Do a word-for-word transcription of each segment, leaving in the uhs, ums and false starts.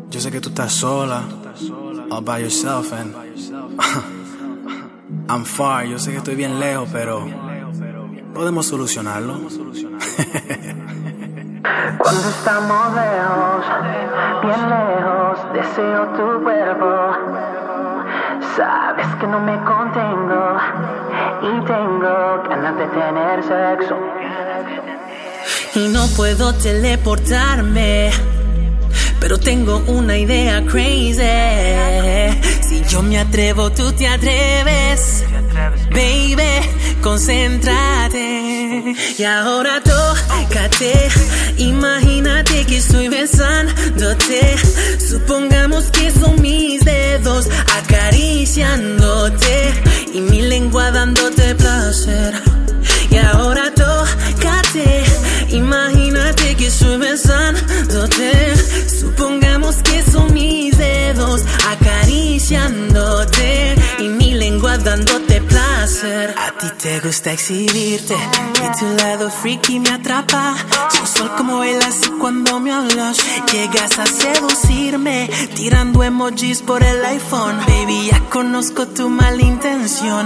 Yo sé que tú estás sola, all by yourself, and I'm far. Yo sé que estoy bien lejos, pero podemos solucionarlo. Cuando estamos lejos, bien lejos, deseo tu cuerpo. Sabes que no me contengo y tengo ganas de tener sexo. Y no puedo teleportarme, pero tengo una idea crazy. Si yo me atrevo, tú te atreves. Baby, concéntrate. Y ahora tócate. Imagínate que estoy besándote. Supongamos que son mis dedos acariciándote y mi lengua dándote placer. Y ahora tócate. Imagínate que estoy besándote. Supongamos que son mis dedos acariciándote y mi lengua dándote placer. A ti te gusta exhibirte y tu lado freaky me atrapa. Sensual como bailas y cuando me hablas llegas a seducirme tirando emojis por el iPhone. Baby, ya conozco tu mala intención.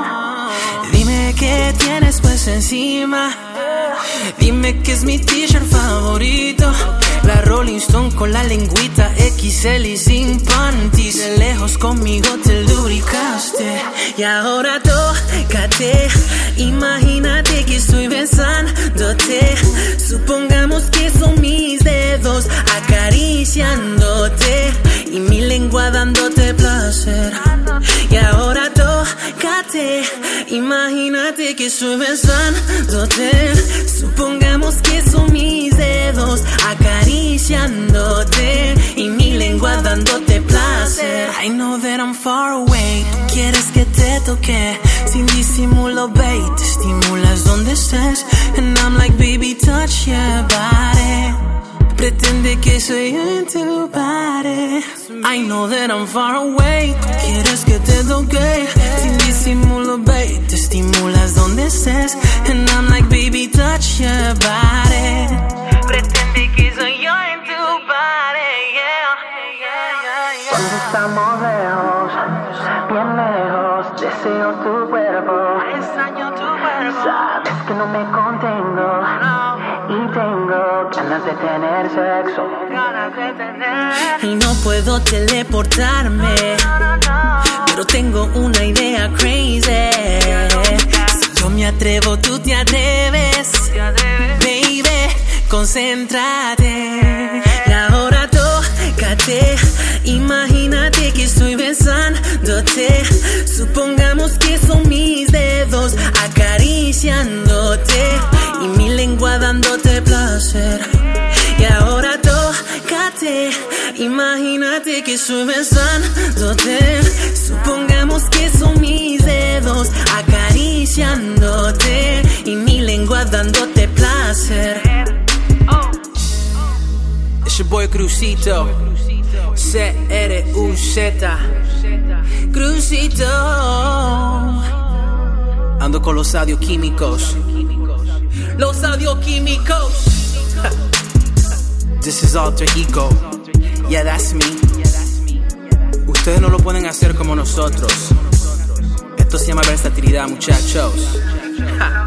Dime qué tienes pues encima. Dime que es mi t-shirt favorito. La Rolling Stone con la lengüita X L y sin panties. De lejos conmigo te lubricaste. Y ahora tócate. Imagínate que estoy besándote. Supongamos que son mis dedos acariciándote y mi lengua dándote placer. Y ahora tócate. Imagínate que estoy besándote. Supongamos que son mis dedos acariciándote y mi lengua dándote placer. I know that I'm far away. Quieres que te toque sin disimulo, babe. Te estimulas donde estés. And I'm like, baby, touch your body. Pretende que soy yo en tu body. I know that I'm far away. Quieres que te toque sin disimulo, babe. Te estimulas donde estés. And I'm like, baby, touch your body. Pretende que soy yo en tu body, yeah. Cuando estamos lejos, bien lejos, deseo tu cuerpo. Extraño tu cuerpo. Sabes que no me contengo y tengo ganas de tener sexo. Y no puedo teleportarme, pero tengo una idea crazy. Si yo me atrevo, tú te atreves. Baby, concéntrate. Y ahora tócate. Imagínate que estoy besándote. Supongamos que son mis dedos acariciándote y mi lengua dándote placer. Y ahora tócate. Imagínate que estoy besándote. Supongamos que son mis dedos acariciándote y mi lengua dándote placer. It's your boy Crucito, C R U Z, Crucito. Ando con los audioquímicos. Los audioquímicos. This is Alter Ego. Yeah, that's me. Ustedes no lo pueden hacer como nosotros. Esto se llama versatilidad, muchachos.